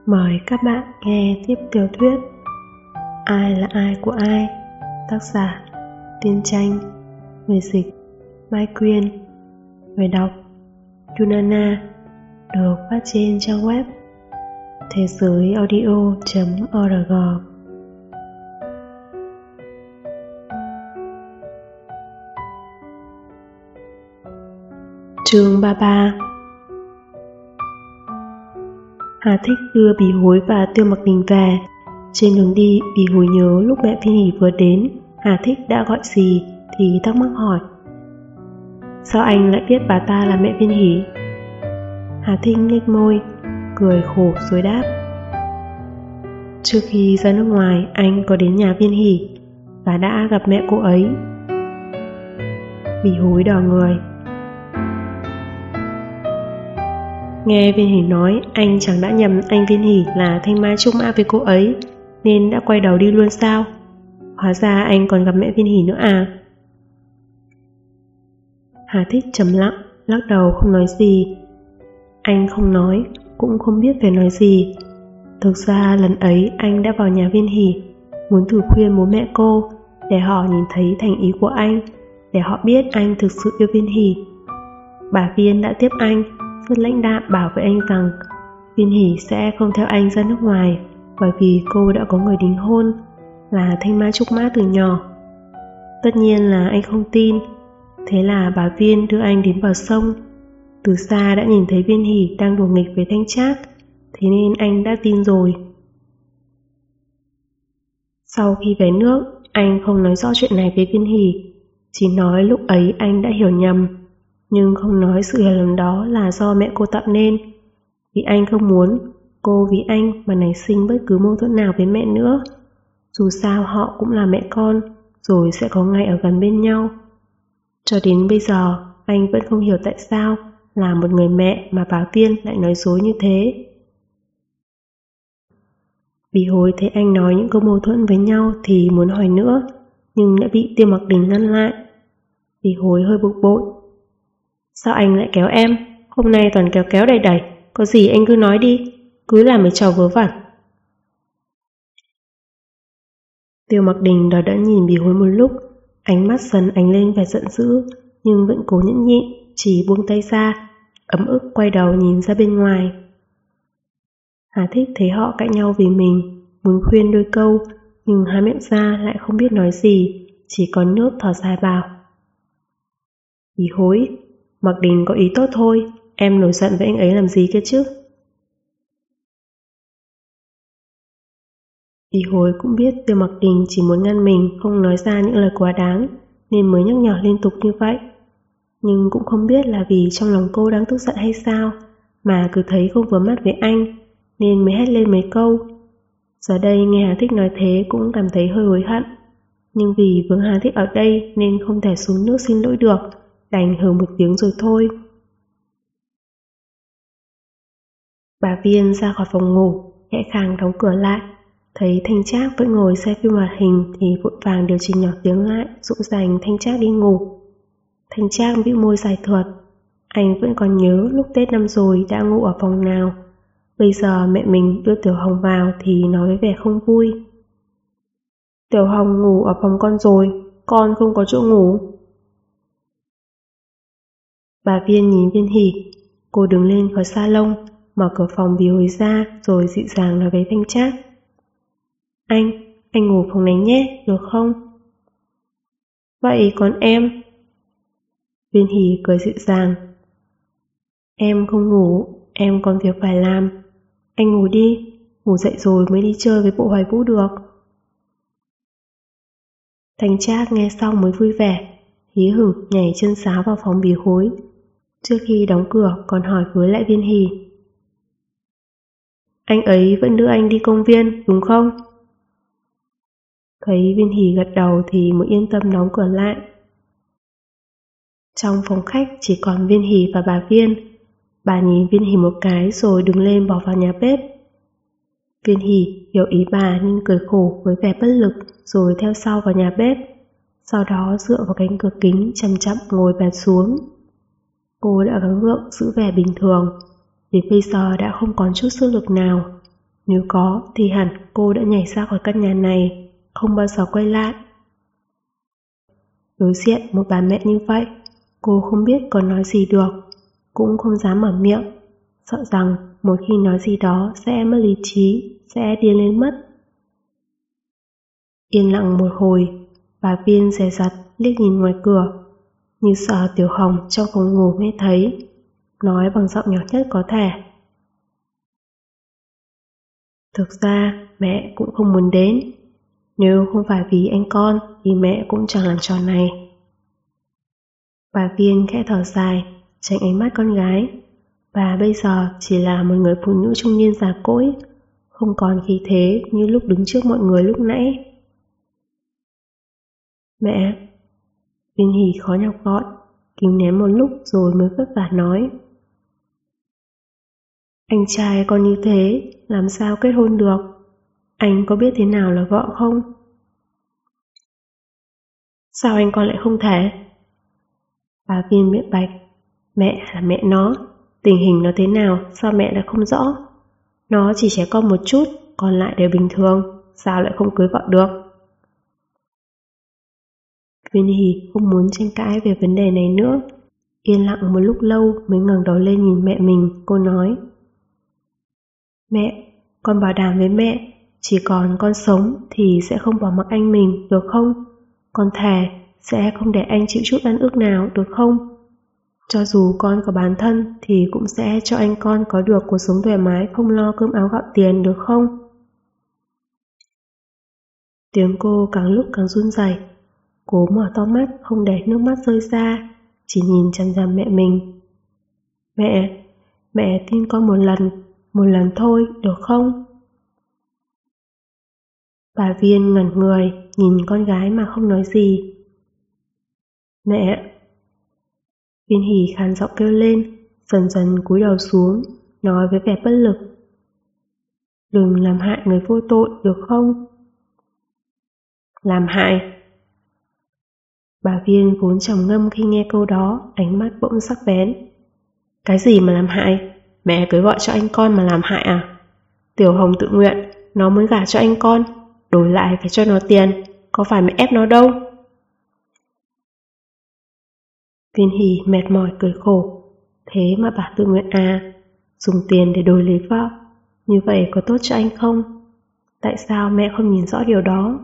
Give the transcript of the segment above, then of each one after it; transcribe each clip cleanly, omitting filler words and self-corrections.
Mời các bạn nghe tiếp tiểu thuyết Ai là ai của ai, tác giả Tiên Tranh, người dịch Mai Quyên, người đọc Yunana, được phát trên trang web thế giới audio.org. Chương 33. Hà Thích đưa Bỉ Hối và Tiêu Mặc Đình về. Trên đường đi, Bỉ Hối nhớ lúc mẹ Phiên Hỷ vừa đến, Hà Thích đã gọi gì thì thắc mắc hỏi: sao anh lại biết bà ta là mẹ Phiên Hỷ? Hà Thích nhếch môi, cười khổ rồi đáp: trước khi ra nước ngoài, anh có đến nhà Phiên Hỷ và đã gặp mẹ cô ấy. Bỉ Hối đỏ người. Nghe Viên Hỷ nói, anh chẳng đã nhầm anh Viên Hỷ là thanh mai trúc mã với cô ấy, nên đã quay đầu đi luôn sao? Hóa ra anh còn gặp mẹ Viên Hỷ nữa à? Hà Thích trầm lặng, lắc đầu không nói gì. Anh không nói, cũng không biết phải nói gì. Thực ra lần ấy anh đã vào nhà Viên Hỷ, muốn thử khuyên bố mẹ cô, để họ nhìn thấy thành ý của anh, để họ biết anh thực sự yêu Viên Hỷ. Bà Viên đã tiếp anh, rất lãnh đạm bảo với anh rằng Viên Hỷ sẽ không theo anh ra nước ngoài, bởi vì cô đã có người đính hôn, là thanh mai trúc mã từ nhỏ. Tất nhiên là anh không tin. Thế là bà Viên đưa anh đến bờ sông. Từ xa đã nhìn thấy Viên Hỷ đang đùa nghịch với Thanh Trác, thế nên anh đã tin rồi. Sau khi về nước, anh không nói rõ chuyện này với Viên Hỷ, chỉ nói lúc ấy anh đã hiểu nhầm, nhưng không nói sự hiểu lầm đó là do mẹ cô tạo nên, vì anh không muốn cô vì anh mà nảy sinh bất cứ mâu thuẫn nào với mẹ nữa. Dù sao họ cũng là mẹ con, rồi sẽ có ngày ở gần bên nhau. Cho đến bây giờ, anh vẫn không hiểu tại sao là một người mẹ mà bà Viên lại nói dối như thế. Bỉ Hối thấy anh nói những câu mâu thuẫn với nhau thì muốn hỏi nữa, nhưng đã bị Tiêu Mặc Đình ngăn lại. Bỉ Hối hơi bực bội. Sao anh lại kéo em? Hôm nay toàn kéo kéo đẩy đẩy, có gì anh cứ nói đi, cứ làm mấy trò vớ vẩn. Tiêu Mặc Đình đờ đẫn nhìn Bỉ Hối một lúc, ánh mắt dần ánh lên vẻ giận dữ, nhưng vẫn cố nhẫn nhịn, chỉ buông tay ra, ấm ức quay đầu nhìn ra bên ngoài. Hà Thích thấy họ cãi nhau vì mình, muốn khuyên đôi câu, nhưng há miệng ra lại không biết nói gì, chỉ còn nước thở dài bảo: Bỉ Hối, Mặc Đình có ý tốt thôi, em nổi giận với anh ấy làm gì kia chứ? Bỉ Hối cũng biết Tiêu Mặc Đình chỉ muốn ngăn mình không nói ra những lời quá đáng, nên mới nhắc nhở liên tục như vậy. Nhưng cũng không biết là vì trong lòng cô đang tức giận hay sao, mà cứ thấy không vừa mắt với anh, nên mới hét lên mấy câu. Giờ đây nghe Hà Thích nói thế cũng cảm thấy hơi hối hận, nhưng vì vướng Hà Thích ở đây nên không thể xuống nước xin lỗi được, đành hừ một tiếng rồi thôi. Bà Viên ra khỏi phòng ngủ, khẽ khàng đóng cửa lại, thấy Thanh Trác vẫn ngồi xem phim hoạt hình thì vội vàng điều chỉnh nhỏ tiếng lại, dỗ dành Thanh Trác đi ngủ. Thanh Trác bĩu môi dài thượt. Anh vẫn còn nhớ lúc Tết năm rồi đã ngủ ở phòng nào. Bây giờ mẹ mình đưa Tiểu Hồng vào thì nói với vẻ không vui. Tiểu Hồng ngủ ở phòng con rồi, con không có chỗ ngủ. Bà Viên nhìn Viên Hỷ, cô đứng lên khỏi salon, mở cửa phòng Bỉ Hối ra rồi dịu dàng nói với Thanh Trác: anh ngủ phòng này nhé, được không? Vậy còn em? Viên Hỷ cười dịu dàng: em không ngủ, em còn việc phải làm. Anh ngủ đi, ngủ dậy rồi mới đi chơi với bộ Hoài Vũ được. Thanh Trác nghe xong mới vui vẻ, hí hửng nhảy chân sáo vào phòng Bỉ Hối. Trước khi đóng cửa còn hỏi với lại Viên Hỷ: anh ấy vẫn đưa anh đi công viên, đúng không? Thấy Viên Hỷ gật đầu thì mới yên tâm đóng cửa lại. Trong phòng khách chỉ còn Viên Hỷ và bà Viên. Bà nhìn Viên Hỷ một cái rồi đứng lên bỏ vào nhà bếp. Viên Hỷ hiểu ý bà nên cười khổ với vẻ bất lực rồi theo sau vào nhà bếp. Sau đó dựa vào cánh cửa kính chậm chậm ngồi bệt xuống. Cô đã gắng gượng giữ vẻ bình thường, vì bây giờ đã không còn chút sức lực nào. Nếu có thì hẳn cô đã nhảy ra khỏi căn nhà này, không bao giờ quay lại. Đối diện một bà mẹ như vậy, cô không biết còn nói gì được, cũng không dám mở miệng, sợ rằng một khi nói gì đó sẽ mất lý trí, sẽ điên lên mất. Yên lặng một hồi, bà Viên dè dặt liếc nhìn ngoài cửa, như sợ Tiểu Hồng trong phòng ngủ nghe thấy, nói bằng giọng nhỏ nhất có thể. Thực ra mẹ cũng không muốn đến, nếu không phải vì anh con thì mẹ cũng chẳng làm trò này. Bà Viên khẽ thở dài, tránh ánh mắt con gái. Bà bây giờ chỉ là một người phụ nữ trung niên già cỗi, không còn khí thế như lúc đứng trước mọi người lúc nãy. Mẹ! Viên Hỷ khó nhọc gọi, kìm nén một lúc rồi mới vất vả nói. Anh trai con như thế, làm sao kết hôn được? Anh có biết thế nào là vợ không? Sao anh con lại không thể? Bà Viên biện bạch. Mẹ là mẹ nó, tình hình nó thế nào sao mẹ lại không rõ? Nó chỉ trẻ con một chút, còn lại đều bình thường, sao lại không cưới vợ được? Viên Hỷ không muốn tranh cãi về vấn đề này nữa. Yên lặng một lúc lâu mới ngẩng đầu lên nhìn mẹ mình, cô nói. Mẹ, con bảo đảm với mẹ, chỉ còn con sống thì sẽ không bỏ mặc anh mình, được không? Con thề sẽ không để anh chịu chút oan ức nào, được không? Cho dù con có bán thân thì cũng sẽ cho anh con có được cuộc sống thoải mái, không lo cơm áo gạo tiền, được không? Tiếng cô càng lúc càng run rẩy. Cố mở to mắt không để nước mắt rơi ra, chỉ nhìn chằm chằm mẹ mình. Mẹ tin con một lần thôi, được không? Bà Viên ngẩn người, nhìn con gái mà không nói gì. Mẹ! Viên Hỷ khàn giọng kêu lên, dần dần cúi đầu xuống, nói với vẻ bất lực. Đừng làm hại người vô tội, được không? Làm hại? Bà Viên vốn trầm ngâm khi nghe câu đó, ánh mắt bỗng sắc bén. Cái gì mà làm hại? Mẹ cưới vợ cho anh con mà làm hại à? Tiểu Hồng tự nguyện, nó muốn gả cho anh con, đổi lại phải cho nó tiền, có phải mẹ ép nó đâu? Viên Hỷ mệt mỏi cười khổ. Thế mà bà tự nguyện à? Dùng tiền để đổi lấy vợ, như vậy có tốt cho anh không? Tại sao mẹ không nhìn rõ điều đó?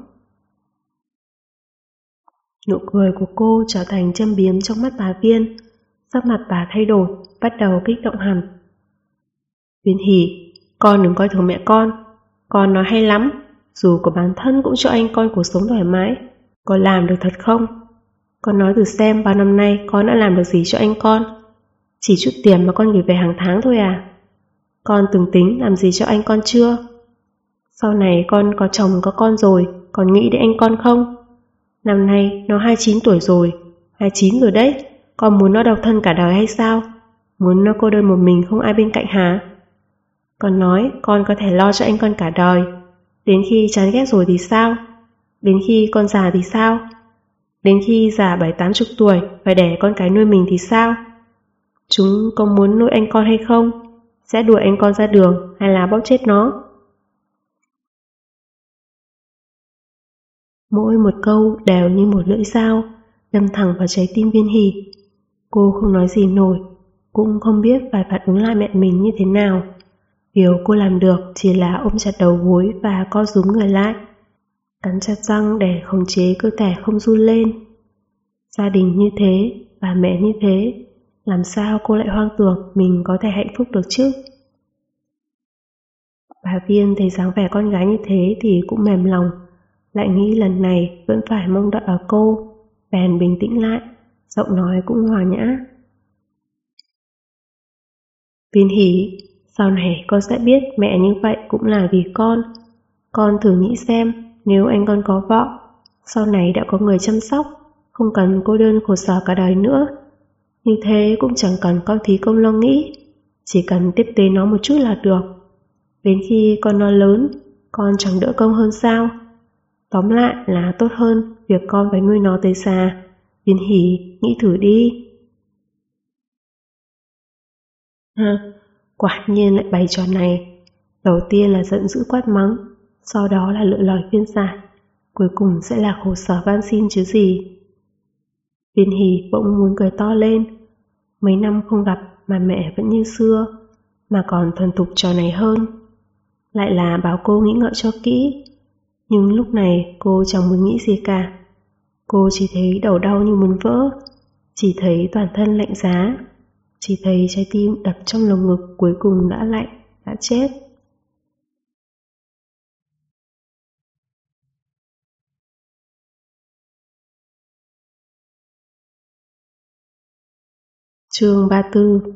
Nụ cười của cô trở thành châm biếm trong mắt bà Viên. Sắc mặt bà thay đổi, bắt đầu kích động hẳn. Viên Hỷ, con đừng coi thường mẹ con nói hay lắm, dù có bán thân cũng cho anh con cuộc sống thoải mái. Con làm được thật không? Con nói thử xem bao năm nay con đã làm được gì cho anh con. Chỉ chút tiền mà con gửi về hàng tháng thôi à? Con từng tính làm gì cho anh con chưa? Sau này con có chồng có con rồi, còn nghĩ đến anh con không? Năm nay nó 29 tuổi rồi, 29 rồi đấy, con muốn nó độc thân cả đời hay sao? Muốn nó cô đơn một mình không ai bên cạnh hả? Con nói con có thể lo cho anh con cả đời. Đến khi chán ghét rồi thì sao? Đến khi con già thì sao? Đến khi già 70-80 tuổi phải đẻ con cái nuôi mình thì sao? Chúng có muốn nuôi anh con hay không? Sẽ đuổi anh con ra đường hay là bóp chết nó? Mỗi một câu đều như một lưỡi dao, đâm thẳng vào trái tim Viên Hỷ. Cô không nói gì nổi, cũng không biết phải phản ứng lại mẹ mình như thế nào. Điều cô làm được chỉ là ôm chặt đầu gối và co rúm người lại, cắn chặt răng để khống chế cơ thể không run lên. Gia đình như thế, bà mẹ như thế, làm sao cô lại hoang tưởng mình có thể hạnh phúc được chứ? Bà Viên thấy dáng vẻ con gái như thế thì cũng mềm lòng, lại nghĩ lần này vẫn phải mong đợi ở cô, bèn bình tĩnh lại, giọng nói cũng hòa nhã. Viên Hỷ, sau này con sẽ biết mẹ như vậy cũng là vì con. Con thử nghĩ xem, nếu anh con có vợ, sau này đã có người chăm sóc, không cần cô đơn khổ sở cả đời nữa. Như thế cũng chẳng cần con phí công lo nghĩ, chỉ cần tiếp tế nó một chút là được. Đến khi con nó lớn, con chẳng đỡ công hơn sao? Tóm lại là tốt hơn việc con phải nuôi nó tới già. Viên Hỷ, nghĩ thử đi. Quả nhiên lại bày trò này. Đầu tiên là giận dữ quát mắng, sau đó là lựa lời khuyên giải, cuối cùng sẽ là khổ sở van xin chứ gì. Viên Hỷ bỗng muốn cười to lên. Mấy năm không gặp mà mẹ vẫn như xưa, mà còn thuần thục trò này hơn. Lại là bảo cô nghĩ ngợi cho kỹ. Nhưng lúc này cô chẳng muốn nghĩ gì cả. Cô chỉ thấy đầu đau như muốn vỡ, chỉ thấy toàn thân lạnh giá, chỉ thấy trái tim đập trong lồng ngực cuối cùng đã lạnh, đã chết. Chương 34.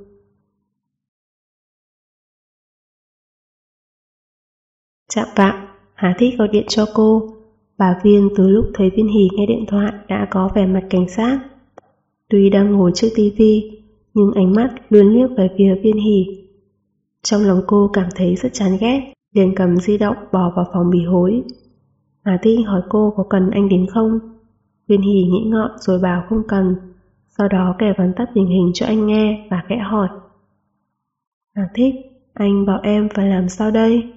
Chạng vạng, Hà Thích gọi điện cho cô. Bà Viên từ lúc thấy Viên Hỷ nghe điện thoại đã có vẻ mặt cảnh giác. Tuy đang ngồi trước tivi, nhưng ánh mắt luôn liếc về phía Viên Hỷ. Trong lòng cô cảm thấy rất chán ghét, liền cầm di động bỏ vào phòng bỉ hối. Hà Thích hỏi cô có cần anh đến không. Viên Hỷ nghĩ ngợi rồi bảo không cần, sau đó kể vắn tắt tình hình cho anh nghe và khẽ hỏi: Hà Thích, anh bảo em phải làm sao đây?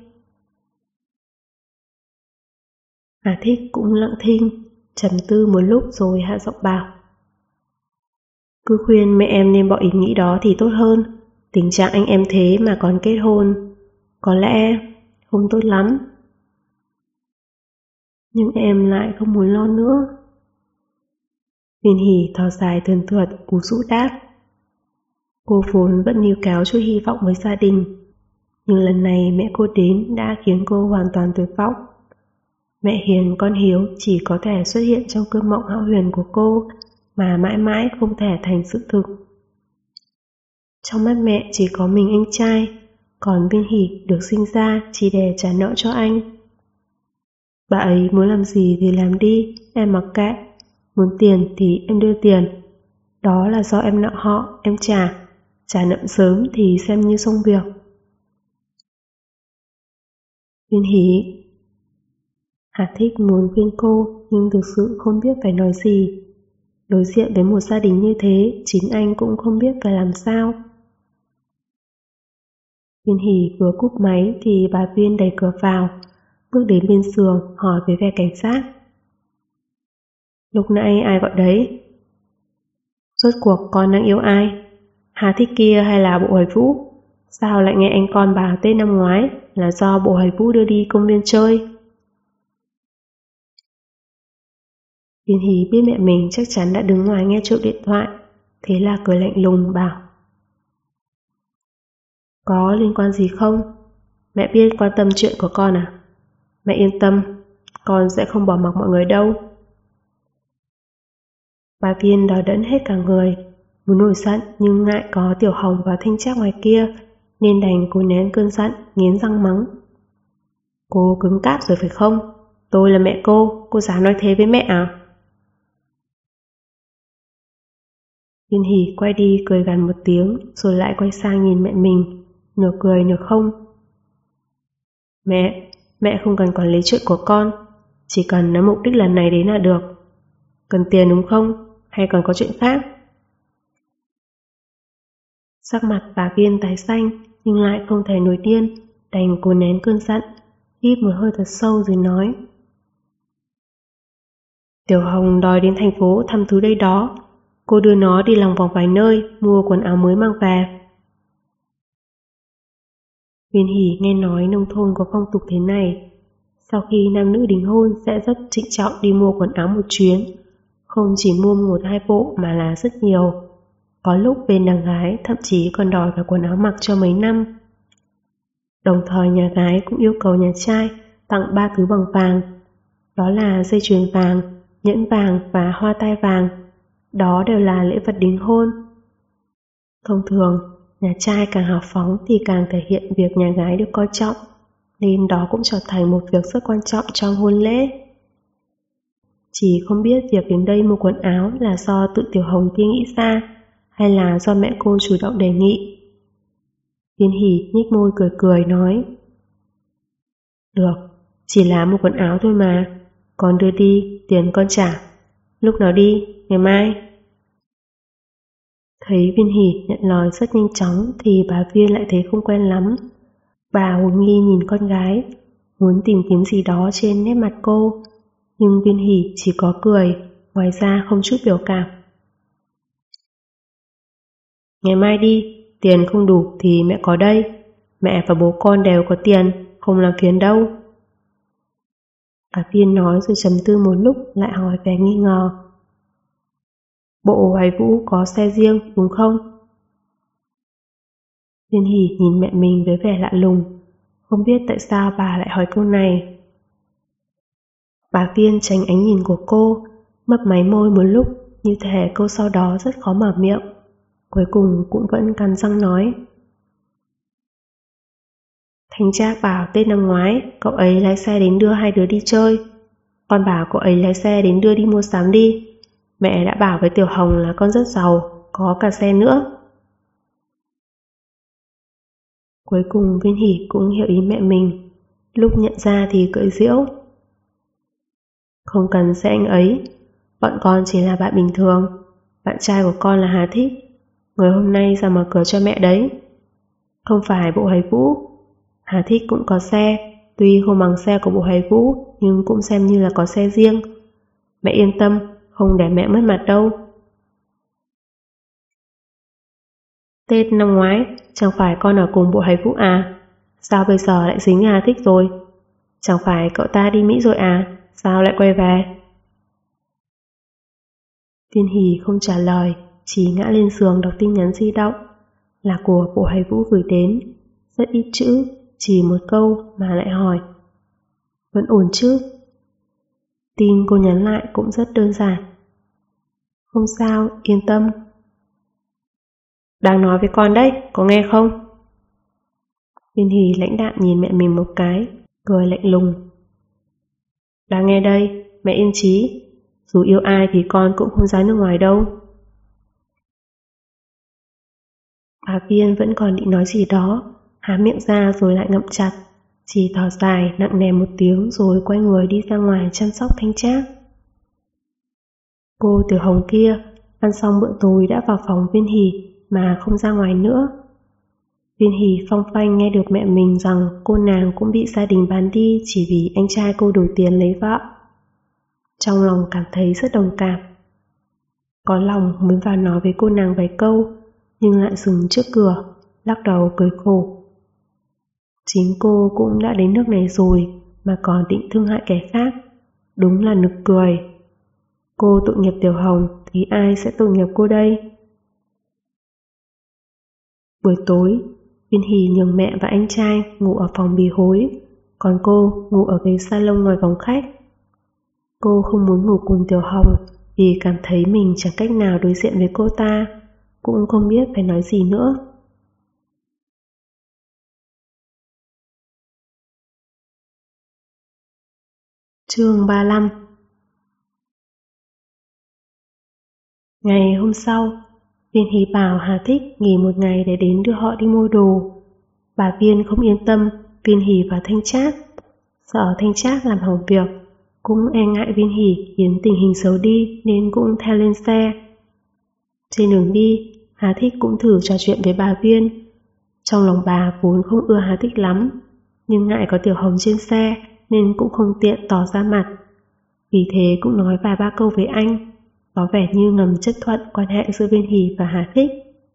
Hà Thích cũng lặng thinh, trầm tư một lúc rồi hạ giọng bảo: cứ khuyên mẹ em nên bỏ ý nghĩ đó thì tốt hơn. Tình trạng anh em thế mà còn kết hôn, có lẽ không tốt lắm. Nhưng em lại không muốn lo nữa. Viên Hỷ thở dài thườn thượt, cú rũ đáp. Cô vốn vẫn níu kéo chút hy vọng với gia đình, nhưng lần này mẹ cô đến đã khiến cô hoàn toàn tuyệt vọng. Mẹ hiền con hiếu chỉ có thể xuất hiện trong cơn mộng hão huyền của cô, mà mãi mãi không thể thành sự thực. Trong mắt mẹ chỉ có mình anh trai, còn Viên Hỷ được sinh ra chỉ để trả nợ cho anh. Bà ấy muốn làm gì thì làm đi, em mặc kệ. Muốn tiền thì em đưa tiền. Đó là do em nợ họ, em trả nợ sớm thì xem như xong việc. Viên Hỷ. Hà Thích muốn khuyên cô nhưng thực sự không biết phải nói gì. Đối diện với một gia đình như thế, chính anh cũng không biết phải làm sao. Viên Hỷ vừa cúp máy thì bà Viên đẩy cửa vào, bước đến bên giường hỏi với vẻ cảnh giác: Lúc nãy ai gọi đấy? Rốt cuộc con đang yêu ai? Hà Thích kia hay là Bộ Hoài Vũ? Sao lại nghe anh con bảo Tết năm ngoái là do Bộ Hoài Vũ đưa đi công viên chơi? Viên Hỷ biết mẹ mình chắc chắn đã đứng ngoài nghe trộm điện thoại, thế là cười lạnh lùng bảo: Có liên quan gì không? Mẹ biết quan tâm chuyện của con à? Mẹ yên tâm, con sẽ không bỏ mặc mọi người đâu. Bà Viên đỏ đẫn hết cả người, muốn nổi giận nhưng ngại có Tiểu Hồng và Thanh Trác ngoài kia, nên đành cố nén cơn giận, nghiến răng mắng: Cô cứng cáp rồi phải không? Tôi là mẹ cô dám nói thế với mẹ à? Viên Hỷ quay đi cười gằn một tiếng, rồi lại quay sang nhìn mẹ mình, nửa cười nửa không. Mẹ không cần quản lý chuyện của con, chỉ cần nói mục đích lần này đến là được. Cần tiền đúng không? Hay còn có chuyện khác? Sắc mặt bà Viên tái xanh, nhưng lại không thể nổi điên, đành cố nén cơn giận, hít một hơi thật sâu rồi nói: Tiểu Hồng đòi đến thành phố thăm thứ đây đó. Cô đưa nó đi lòng vòng vài nơi, mua quần áo mới mang về. Viên Hỷ nghe nói nông thôn có phong tục thế này. Sau khi nam nữ đính hôn sẽ rất trịnh trọng đi mua quần áo một chuyến, không chỉ mua 1-2 bộ mà là rất nhiều. Có lúc bên đàn gái thậm chí còn đòi cả quần áo mặc cho mấy năm. Đồng thời nhà gái cũng yêu cầu nhà trai tặng 3 thứ bằng vàng. Đó là dây chuyền vàng, nhẫn vàng và hoa tai vàng. Đó đều là lễ vật đính hôn. Thông thường, nhà trai càng hào phóng thì càng thể hiện việc nhà gái được coi trọng, nên đó cũng trở thành một việc rất quan trọng trong hôn lễ. Chỉ không biết việc đến đây mua quần áo là do tự Tiểu Hồng kia nghĩ ra, hay là do mẹ cô chủ động đề nghị. Viên Hỷ nhếch môi cười cười nói: Được, chỉ là mua quần áo thôi mà. Con đưa đi, tiền con trả. Lúc nào đi, ngày mai? Thấy Viên Hỷ nhận lời rất nhanh chóng thì bà Viên lại thấy không quen lắm. Bà hồ nghi nhìn con gái, muốn tìm kiếm gì đó trên nét mặt cô, nhưng Viên Hỷ chỉ có cười, ngoài ra không chút biểu cảm. Ngày mai đi, tiền không đủ thì mẹ có đây. Mẹ và bố con đều có tiền, không làm phiền đâu. Bà Viên nói rồi trầm tư một lúc lại hỏi vẻ nghi ngờ. Bộ Hoài Vũ có xe riêng đúng không? Viên Hỷ nhìn mẹ mình với vẻ lạ lùng, không biết tại sao bà lại hỏi câu này. Bà Viên tránh ánh nhìn của cô, mấp máy môi một lúc, như thể câu sau đó rất khó mở miệng. Cuối cùng cũng vẫn cắn răng nói. Thanh Trác bảo Tết năm ngoái cậu ấy lái xe đến đưa hai đứa đi chơi. Con bảo cậu ấy lái xe đến đưa đi mua sắm đi. Mẹ đã bảo với Tiểu Hồng là con rất giàu, có cả xe nữa. Cuối cùng Viên Hỷ cũng hiểu ý mẹ mình, lúc nhận ra thì cỡi giễu. Không cần xe anh ấy, bọn con chỉ là bạn bình thường. Bạn trai của con là Hà Thích, người hôm nay ra mở cửa cho mẹ đấy. Không phải Bộ Hoài Vũ. Hà Thích cũng có xe, tuy không bằng xe của Bộ Hoài Vũ, nhưng cũng xem như là có xe riêng. Mẹ yên tâm, không để mẹ mất mặt đâu. Tết năm ngoái, chẳng phải con ở cùng Bộ Hoài Vũ à? Sao bây giờ lại dính Hà Thích rồi? Chẳng phải cậu ta đi Mỹ rồi à? Sao lại quay về? Viên Hỷ không trả lời, chỉ ngã lên giường đọc tin nhắn di động. Là của Bộ Hoài Vũ gửi đến, rất ít chữ, chỉ một câu mà lại hỏi. Vẫn ổn chứ? Tin cô nhắn lại cũng rất đơn giản. Không sao, yên tâm. Đang nói với con đấy, có nghe không? Viên Hỷ lãnh đạm nhìn mẹ mình một cái, cười lạnh lùng. Đang nghe đây, mẹ yên chí. Dù yêu ai thì con cũng không ra nước ngoài đâu. Bà Viên vẫn còn định nói gì đó, há miệng ra rồi lại ngậm chặt, chỉ thở dài nặng nề một tiếng rồi quay người đi ra ngoài chăm sóc Thanh Trác. Cô Tiểu Hồng kia ăn xong bữa tối đã vào phòng Viên Hỷ mà không ra ngoài nữa. Viên Hỷ phong phanh nghe được mẹ mình rằng cô nàng cũng bị gia đình bán đi chỉ vì anh trai cô đủ tiền lấy vợ. Trong lòng cảm thấy rất đồng cảm. Có lòng muốn vào nói với cô nàng vài câu, nhưng lại dừng trước cửa, lắc đầu cười khổ. Chính cô cũng đã đến nước này rồi mà còn định thương hại kẻ khác, đúng là nực cười. Cô tội nghiệp Tiểu Hồng thì ai sẽ tội nghiệp cô đây? Buổi tối, Viên Hỷ nhường mẹ và anh trai ngủ ở phòng bì hối, còn cô ngủ ở ghế salon ngoài phòng khách. Cô không muốn ngủ cùng Tiểu Hồng vì cảm thấy mình chẳng cách nào đối diện với cô ta, cũng không biết phải nói gì nữa. Chương 35. Ngày hôm sau, Viên Hỷ bảo Hà Thích nghỉ một ngày để đến đưa họ đi mua đồ. Bà Viên không yên tâm Viên Hỷ và Thanh Trác, sợ Thanh Trác làm hỏng việc, cũng e ngại Viên Hỷ khiến tình hình xấu đi nên cũng theo lên xe. Trên đường đi, Hà Thích cũng thử trò chuyện với bà Viên. Trong lòng bà vốn không ưa Hà Thích lắm, nhưng ngại có Tiểu Hồng trên xe nên cũng không tiện tỏ ra mặt. Vì thế cũng nói vài ba câu với anh, có vẻ như ngầm chấp thuận quan hệ giữa Viên Hỷ và Hà Thích.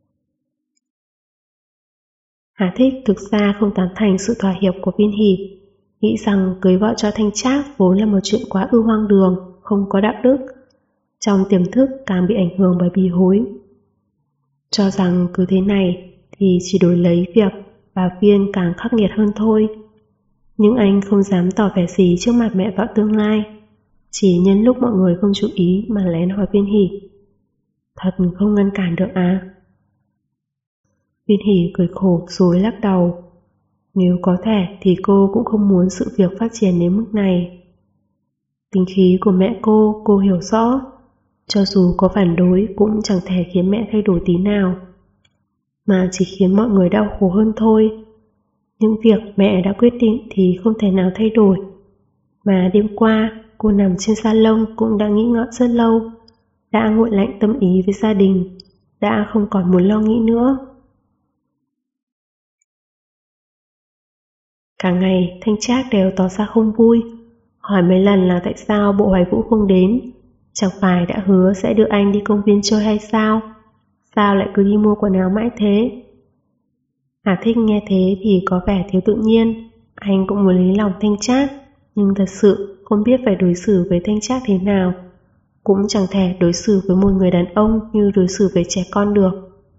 Hà Thích thực ra không tán thành sự thỏa hiệp của Viên Hỷ, nghĩ rằng cưới vợ cho Thanh Trác vốn là một chuyện quá ư hoang đường, không có đạo đức. Trong tiềm thức càng bị ảnh hưởng bởi bì hối. Cho rằng cứ thế này thì chỉ đổi lấy việc bà Viên càng khắc nghiệt hơn thôi. Nhưng anh không dám tỏ vẻ gì trước mặt mẹ vợ tương lai, chỉ nhân lúc mọi người không chú ý mà lén hỏi Viên Hỷ. Thật không ngăn cản được à? Viên Hỷ cười khổ rồi lắc đầu. Nếu có thể thì cô cũng không muốn sự việc phát triển đến mức này. Tính khí của mẹ cô hiểu rõ. Cho dù có phản đối cũng chẳng thể khiến mẹ thay đổi tí nào, mà chỉ khiến mọi người đau khổ hơn thôi. Những việc mẹ đã quyết định thì không thể nào thay đổi. Mà đêm qua cô nằm trên salon cũng đã nghĩ ngợi rất lâu, đã nguội lạnh tâm ý với gia đình, đã không còn muốn lo nghĩ nữa. Cả ngày Thanh Trác đều tỏ ra không vui, hỏi mấy lần là tại sao Bộ Hoài Vũ không đến. Chẳng phải đã hứa sẽ đưa anh đi công viên chơi hay sao? Sao lại cứ đi mua quần áo mãi thế? Hà Thích nghe thế thì có vẻ thiếu tự nhiên. Anh cũng muốn lấy lòng Thanh Trác, nhưng thật sự không biết phải đối xử với Thanh Trác thế nào. Cũng chẳng thể đối xử với một người đàn ông như đối xử với trẻ con được.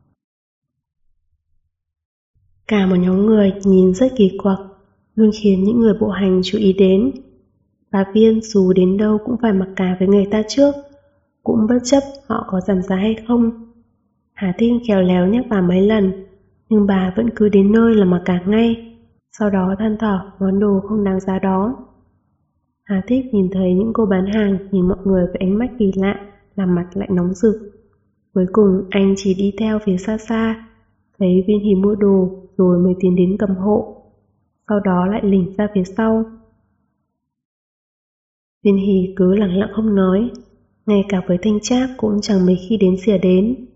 Cả một nhóm người nhìn rất kỳ quặc, luôn khiến những người bộ hành chú ý đến. Bà Viên dù đến đâu cũng phải mặc cả với người ta trước, cũng bất chấp họ có giảm giá hay không. Hà Thích khéo léo nhắc bà mấy lần, nhưng bà vẫn cứ đến nơi là mặc cả ngay, sau đó than thở món đồ không đáng giá đó. Hà Thích nhìn thấy những cô bán hàng nhìn mọi người với ánh mắt kỳ lạ, làm mặt lại nóng rực. Cuối cùng anh chỉ đi theo phía xa xa, thấy Viên Hỷ mua đồ rồi mới tiến đến cầm hộ, sau đó lại lỉnh ra phía sau. Viên Hỷ cứ lặng lặng không nói, ngay cả với Thanh Trác cũng chẳng mấy khi đến xỉa đến.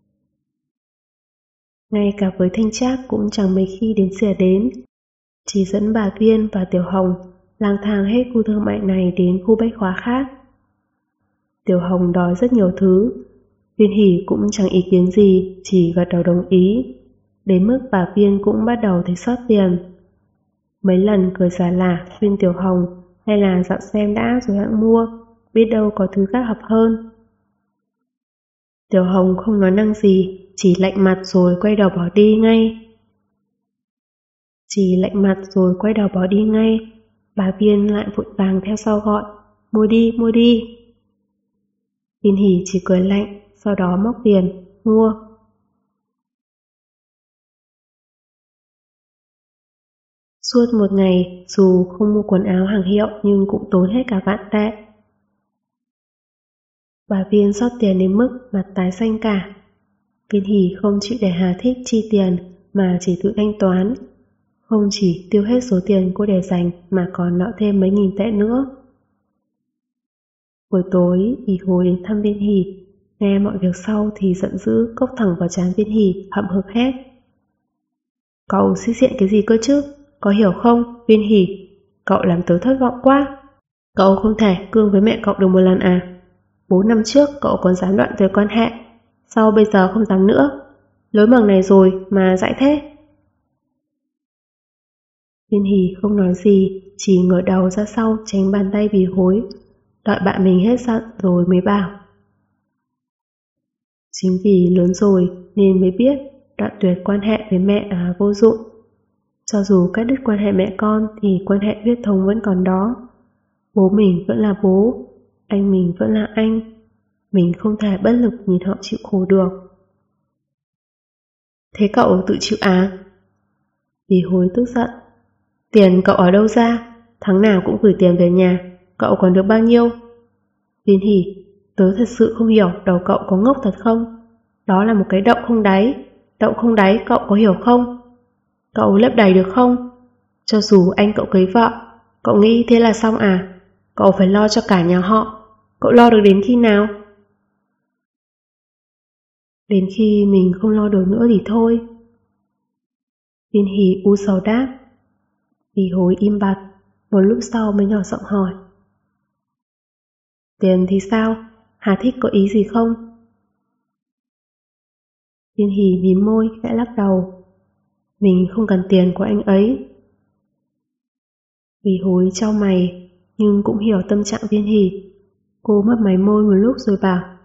Chỉ dẫn bà Viên và Tiểu Hồng lang thang hết khu thương mại này đến khu bách hóa khác. Tiểu Hồng đòi rất nhiều thứ, Viên Hỷ cũng chẳng ý kiến gì, chỉ gật đầu đồng ý. Đến mức bà Viên cũng bắt đầu thấy sót tiền. Mấy lần cười giả lả khuyên Tiểu Hồng hay là dạo xem đã rồi hãng mua, biết đâu có thứ khác hợp hơn. Tiểu Hồng không nói năng gì, chỉ lạnh mặt rồi quay đầu bỏ đi ngay. Bà Viên lại vội vàng theo sau gọi, mua đi. Viên Hỷ chỉ cười lạnh, sau đó móc tiền, mua. Suốt một ngày, dù không mua quần áo hàng hiệu nhưng cũng tốn hết cả vạn tệ. Bà Viên xót tiền đến mức mặt tái xanh cả. Viên Hỷ không chịu để Hà Thích chi tiền mà chỉ tự thanh toán. Không chỉ tiêu hết số tiền cô để dành mà còn nợ thêm mấy nghìn tệ nữa. Buổi tối, Bỉ Hối đến thăm Viên Hỷ, nghe mọi việc sau thì giận dữ cốc thẳng vào trán Viên Hỷ, hậm hực hét. Cậu sĩ diện cái gì cơ chứ? Có hiểu không, Viên Hỷ? Cậu làm tớ thất vọng quá. Cậu không thể cương với mẹ cậu được một lần à? 4 năm trước cậu còn dám đoạn tuyệt quan hệ, sao bây giờ không dám nữa? Lối mằng này rồi mà dại thế. Viên Hỷ không nói gì, chỉ ngửa đầu ra sau tránh bàn tay Bỉ Hối, đợi bạn mình hết giận rồi mới bảo. Chính vì lớn rồi nên mới biết đoạn tuyệt quan hệ với mẹ là vô dụng. Cho dù cắt đứt quan hệ mẹ con thì quan hệ huyết thống vẫn còn đó. Bố mình vẫn là bố, anh mình vẫn là anh. Mình không thể bất lực nhìn họ chịu khổ được. Thế cậu tự chịu à? Bỉ Hối tức giận. Tiền cậu ở đâu ra? Tháng nào cũng gửi tiền về nhà, cậu còn được bao nhiêu? Viên Hỷ, tớ thật sự không hiểu đầu cậu có ngốc thật không? Đó là một cái động không đáy cậu có hiểu không? Cậu lấp đầy được không? Cho dù anh cậu cưới vợ, cậu nghĩ thế là xong à? Cậu phải lo cho cả nhà họ. Cậu lo được đến khi nào? Đến khi mình không lo được nữa thì thôi. Viên Hỷ u sầu đáp. Bỉ Hối im bặt, một lúc sau mới nhỏ giọng hỏi. Tiền thì sao? Hà Thích có ý gì không? Viên Hỷ mím môi, khẽ lắc đầu. Mình không cần tiền của anh ấy. Bỉ Hối chau mày, nhưng cũng hiểu tâm trạng Viên Hỷ. Cô mấp máy môi một lúc rồi bảo.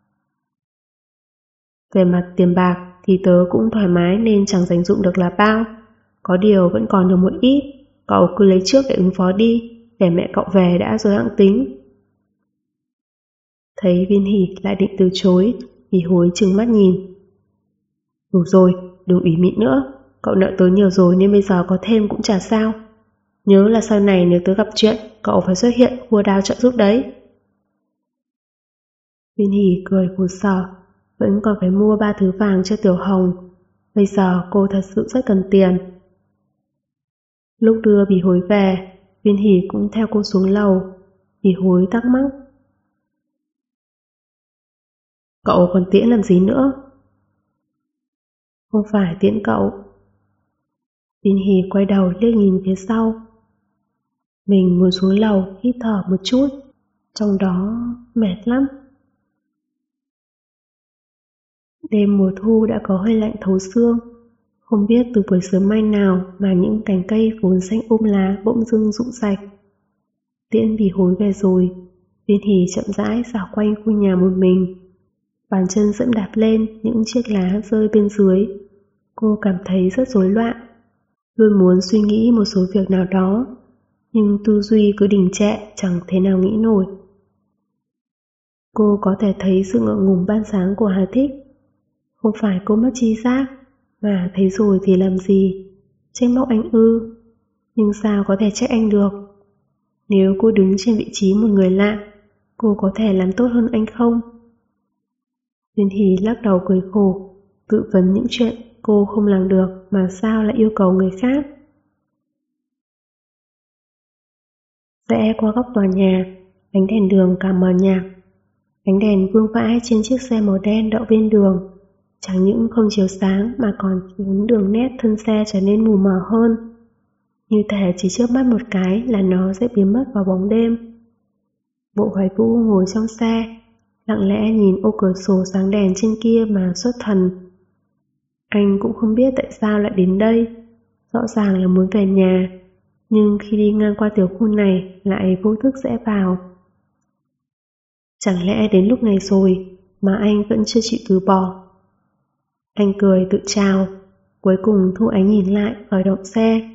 Về mặt tiền bạc thì tớ cũng thoải mái nên chẳng dành dụm được là bao. Có điều vẫn còn được một ít. Cậu cứ lấy trước để ứng phó đi, để mẹ cậu về đã rồi hẵng tính. Thấy Viên Hỷ lại định từ chối, Bỉ Hối trừng mắt nhìn. Đủ rồi, đừng ủy mị nữa. Cậu nợ tớ nhiều rồi nên bây giờ có thêm cũng chả sao. Nhớ là sau này nếu tớ gặp chuyện, cậu phải xuất hiện khua đao trợ giúp đấy. Viên Hỷ cười khổ sở, vẫn còn phải mua 3 thứ vàng cho Tiểu Hồng. Bây giờ cô thật sự rất cần tiền. Lúc đưa Bỉ Hối về, Viên Hỷ cũng theo cô xuống lầu. Bỉ Hối thắc mắc. Cậu còn tiễn làm gì nữa? Không phải tiễn cậu. Viên Hỷ quay đầu liếc nhìn phía sau. Mình muốn xuống lầu hít thở một chút, trong đó mệt lắm. Đêm mùa thu đã có hơi lạnh thấu xương. Không biết từ buổi sớm mai nào mà những cành cây vốn xanh lá bỗng dưng rụng sạch. Tiễn bị hối về rồi. Viên Hỷ chậm rãi dạo quanh khu nhà một mình. Bàn chân dẫm đạp lên những chiếc lá rơi bên dưới. Cô cảm thấy rất rối loạn. Luôn muốn suy nghĩ một số việc nào đó, nhưng tư duy cứ đình trệ chẳng thể nào nghĩ nổi. Cô có thể thấy sự ngượng ngùng ban sáng của Hà Thích. Không phải cô mất tri giác, mà thấy rồi thì làm gì? Trách móc anh ư? Nhưng sao có thể trách anh được? Nếu cô đứng trên vị trí một người lạ, cô có thể làm tốt hơn anh không? Viên Hỷ lắc đầu cười khổ, tự vấn những chuyện cô không làm được mà sao lại yêu cầu người khác. Rẽ qua góc tòa nhà, ánh đèn đường càng mờ nhạt. Ánh đèn vương vãi trên chiếc xe màu đen đậu bên đường, chẳng những không chiếu sáng mà còn khiến đường nét thân xe trở nên mù mờ hơn. Như thể chỉ chớp mắt một cái là nó sẽ biến mất vào bóng đêm. Bộ Hoài Vũ ngồi trong xe, lặng lẽ nhìn ô cửa sổ sáng đèn trên kia mà xuất thần. Anh cũng không biết tại sao lại đến đây, rõ ràng là muốn về nhà, nhưng khi đi ngang qua tiểu khu này lại vô thức rẽ vào. Chẳng lẽ đến lúc này rồi mà anh vẫn chưa chịu từ bỏ? Anh cười tự chào, cuối cùng thu ánh nhìn lại khởi động xe.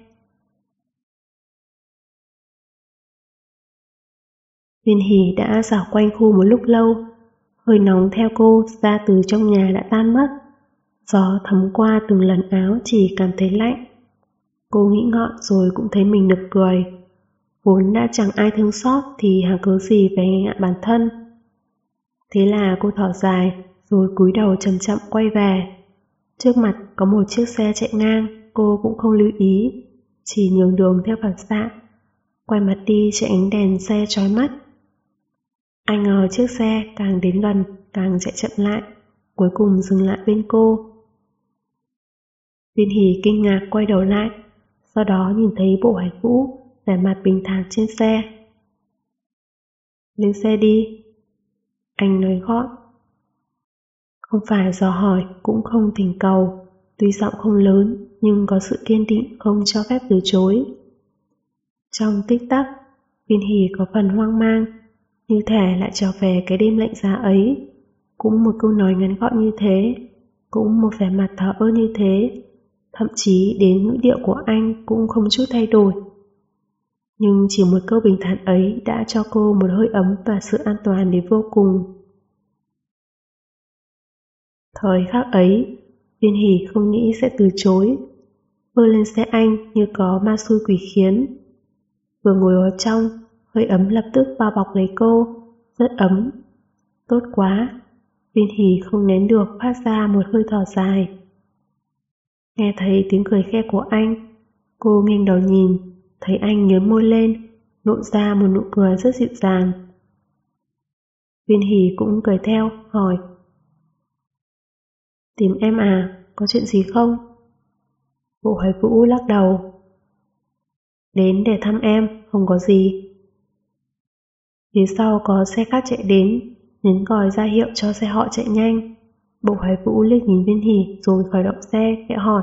Viên Hỷ đã dạo quanh khu một lúc lâu, hơi nóng theo cô ra từ trong nhà đã tan mất. Gió thấm qua từng lần áo chỉ cảm thấy lạnh. Cô nghĩ ngợi rồi cũng thấy mình nực cười. Vốn đã chẳng ai thương xót thì hả cớ gì phải ngại bản thân. Thế là cô thở dài rồi cúi đầu chậm chậm quay về. Trước mặt có một chiếc xe chạy ngang, cô cũng không lưu ý, chỉ nhường đường theo phản xạ. Quay mặt đi chạy ánh đèn xe chói mắt. Ai ngờ chiếc xe càng đến gần càng chạy chậm lại, cuối cùng dừng lại bên cô. Viên Hỷ kinh ngạc quay đầu lại, sau đó nhìn thấy Bộ Hoài Vũ vẻ mặt bình thản trên xe. Lên xe đi, anh nói gọn. Không phải dò hỏi cũng không thỉnh cầu, tuy giọng không lớn nhưng có sự kiên định không cho phép từ chối. Trong tích tắc, Viên Hỷ có phần hoang mang, như thể lại trở về cái đêm lạnh giá ấy. Cũng một câu nói ngắn gọn như thế, cũng một vẻ mặt thờ ơ như thế, thậm chí đến ngữ điệu của anh cũng không chút thay đổi. Nhưng chỉ một câu bình thản ấy đã cho cô một hơi ấm và sự an toàn đến vô cùng. Thời khắc ấy, Viên Hỷ không nghĩ sẽ từ chối. Bước lên xe anh như có ma xui quỷ khiến. Vừa ngồi ở trong, hơi ấm lập tức bao bọc lấy cô, rất ấm. Tốt quá, Viên Hỷ không nén được phát ra một hơi thở dài. Nghe thấy tiếng cười khẽ của anh, cô nghiêng đầu nhìn, thấy anh nhếch môi lên, lộ ra một nụ cười rất dịu dàng. Viên Hỷ cũng cười theo, hỏi: Tìm em à, có chuyện gì không? Bộ Hoài Vũ lắc đầu: Đến để thăm em, không có gì. Phía sau có xe khác chạy đến, nhấn còi ra hiệu cho xe họ chạy nhanh. Bộ Hoài Vũ liếc nhìn Viên Hỷ rồi khởi động xe, khẽ hỏi: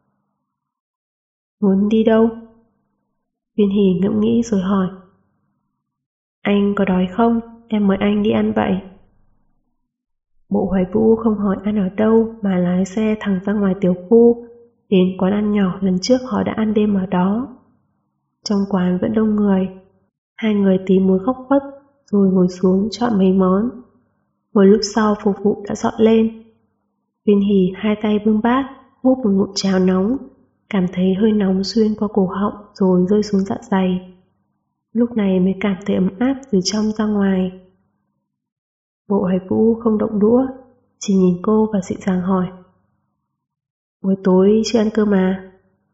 Muốn đi đâu? Viên Hỷ ngẫm nghĩ rồi hỏi: Anh có đói không? Em mời anh đi ăn vậy. Bộ Hoài Vũ không hỏi ăn ở đâu mà lái xe thẳng ra ngoài tiểu khu, đến quán ăn nhỏ lần trước họ đã ăn đêm ở đó. Trong quán vẫn đông người. Hai người tí muốn khóc khuất rồi ngồi xuống chọn mấy món. Một lúc sau phục vụ đã dọn lên. Viên Hỷ hai tay bưng bát, húp một ngụm cháo nóng, cảm thấy hơi nóng xuyên qua cổ họng rồi rơi xuống dạ dày. Lúc này mới cảm thấy ấm áp từ trong ra ngoài. Bộ Hoài Vũ không động đũa, chỉ nhìn cô và dịu dàng hỏi: Buổi tối chưa ăn cơm à?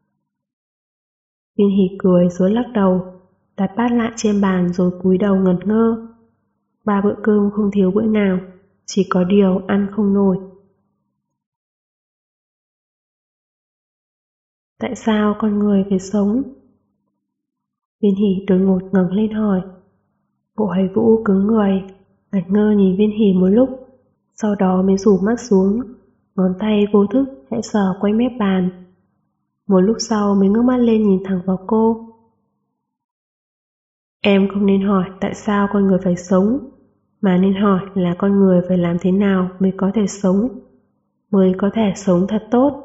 Viên Hỷ cười rồi lắc đầu, đặt bát lại trên bàn rồi cúi đầu ngẩn ngơ. 3 bữa cơm không thiếu bữa nào, chỉ có điều ăn không nổi. Tại sao con người phải sống? Viên Hỷ đột ngột ngẩng lên hỏi. Bộ Hoài Vũ cứng người, ngẩn ngơ nhìn Viên Hỷ một lúc, sau đó mới rủ mắt xuống, ngón tay vô thức khẽ sờ quanh mép bàn. Một lúc sau mới ngước mắt lên nhìn thẳng vào cô. Em không nên hỏi tại sao con người phải sống, mà nên hỏi là con người phải làm thế nào mới có thể sống, mới có thể sống thật tốt.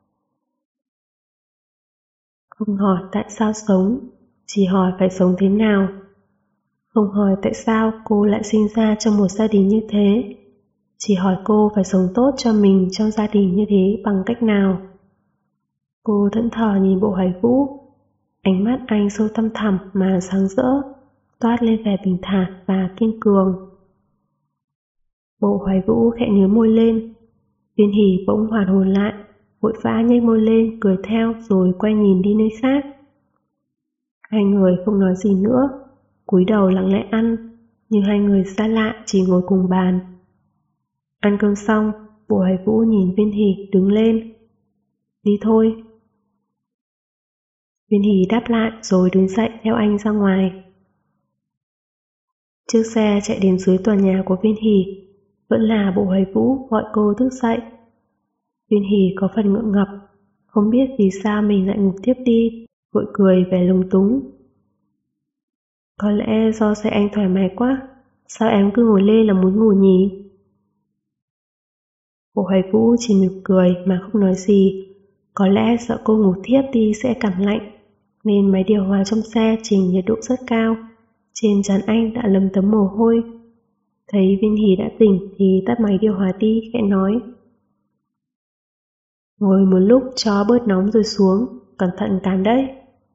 Không hỏi tại sao sống, chỉ hỏi phải sống thế nào. Không hỏi tại sao cô lại sinh ra trong một gia đình như thế, chỉ hỏi cô phải sống tốt cho mình trong gia đình như thế bằng cách nào. Cô thẫn thờ nhìn Bộ Hoài Vũ, ánh mắt anh sâu thăm thẳm mà sáng rỡ, toát lên vẻ bình thản và kiên cường. Bộ Hoài Vũ khẽ nhếch môi lên. Viên Hỷ bỗng hoàn hồn lại, vội vã nhếch môi lên cười theo rồi quay nhìn đi nơi khác. Hai người không nói gì nữa, cúi đầu lặng lẽ ăn, như hai người xa lạ chỉ ngồi cùng bàn. Ăn cơm xong, Bộ Hoài Vũ nhìn Viên Hỷ đứng lên. Đi thôi. Viên Hỷ đáp lại rồi đứng dậy theo anh ra ngoài. Chiếc xe chạy đến dưới tòa nhà của Viên Hỷ, vẫn là Bộ Hoài Vũ gọi cô thức dậy. Viên Hỷ có phần ngượng ngập, không biết vì sao mình lại ngủ tiếp đi, vội cười vẻ lúng túng. Có lẽ do xe anh thoải mái quá, sao em cứ ngồi lên là muốn ngủ nhỉ? Bộ Hoài Vũ chỉ mỉm cười mà không nói gì, có lẽ sợ cô ngủ thiếp đi sẽ cảm lạnh, nên máy điều hòa trong xe chỉnh nhiệt độ rất cao, trên trán anh đã lấm tấm mồ hôi. Thấy Viên Hỷ đã tỉnh thì tắt máy điều hòa đi, khẽ nói. Ngồi một lúc cho bớt nóng rồi xuống, cẩn thận cán đấy.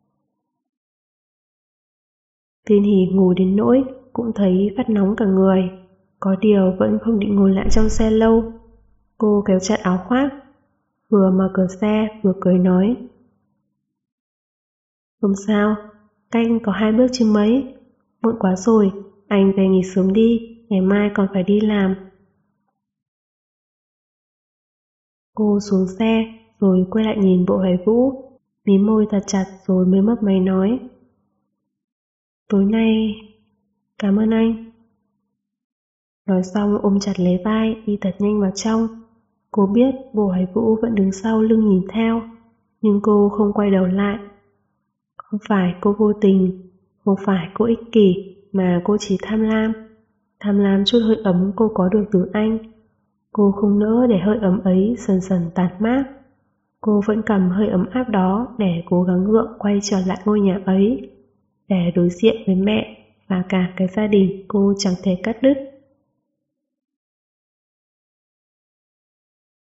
Viên Hỷ ngủ đến nỗi cũng thấy phát nóng cả người, có điều vẫn không định ngồi lại trong xe lâu. Cô kéo chặt áo khoác, vừa mở cửa xe vừa cười nói. Không sao, canh có 2 bước chứ mấy. Muộn quá rồi, anh về nghỉ sớm đi, ngày mai còn phải đi làm. Cô xuống xe rồi quay lại nhìn Bộ Hoài Vũ, mím môi thật chặt rồi mới mấp máy nói. Tối nay, cảm ơn anh. Nói xong ôm chặt lấy vai đi thật nhanh vào trong. Cô biết Bộ Hoài Vũ vẫn đứng sau lưng nhìn theo, nhưng cô không quay đầu lại. Không phải cô vô tình, không phải cô ích kỷ, mà cô chỉ tham lam chút hơi ấm cô có được từ anh. Cô không nỡ để hơi ấm ấy dần dần tàn mát. Cô vẫn cầm hơi ấm áp đó để cố gắng gượng quay trở lại ngôi nhà ấy, để đối diện với mẹ và cả cái gia đình cô chẳng thể cắt đứt.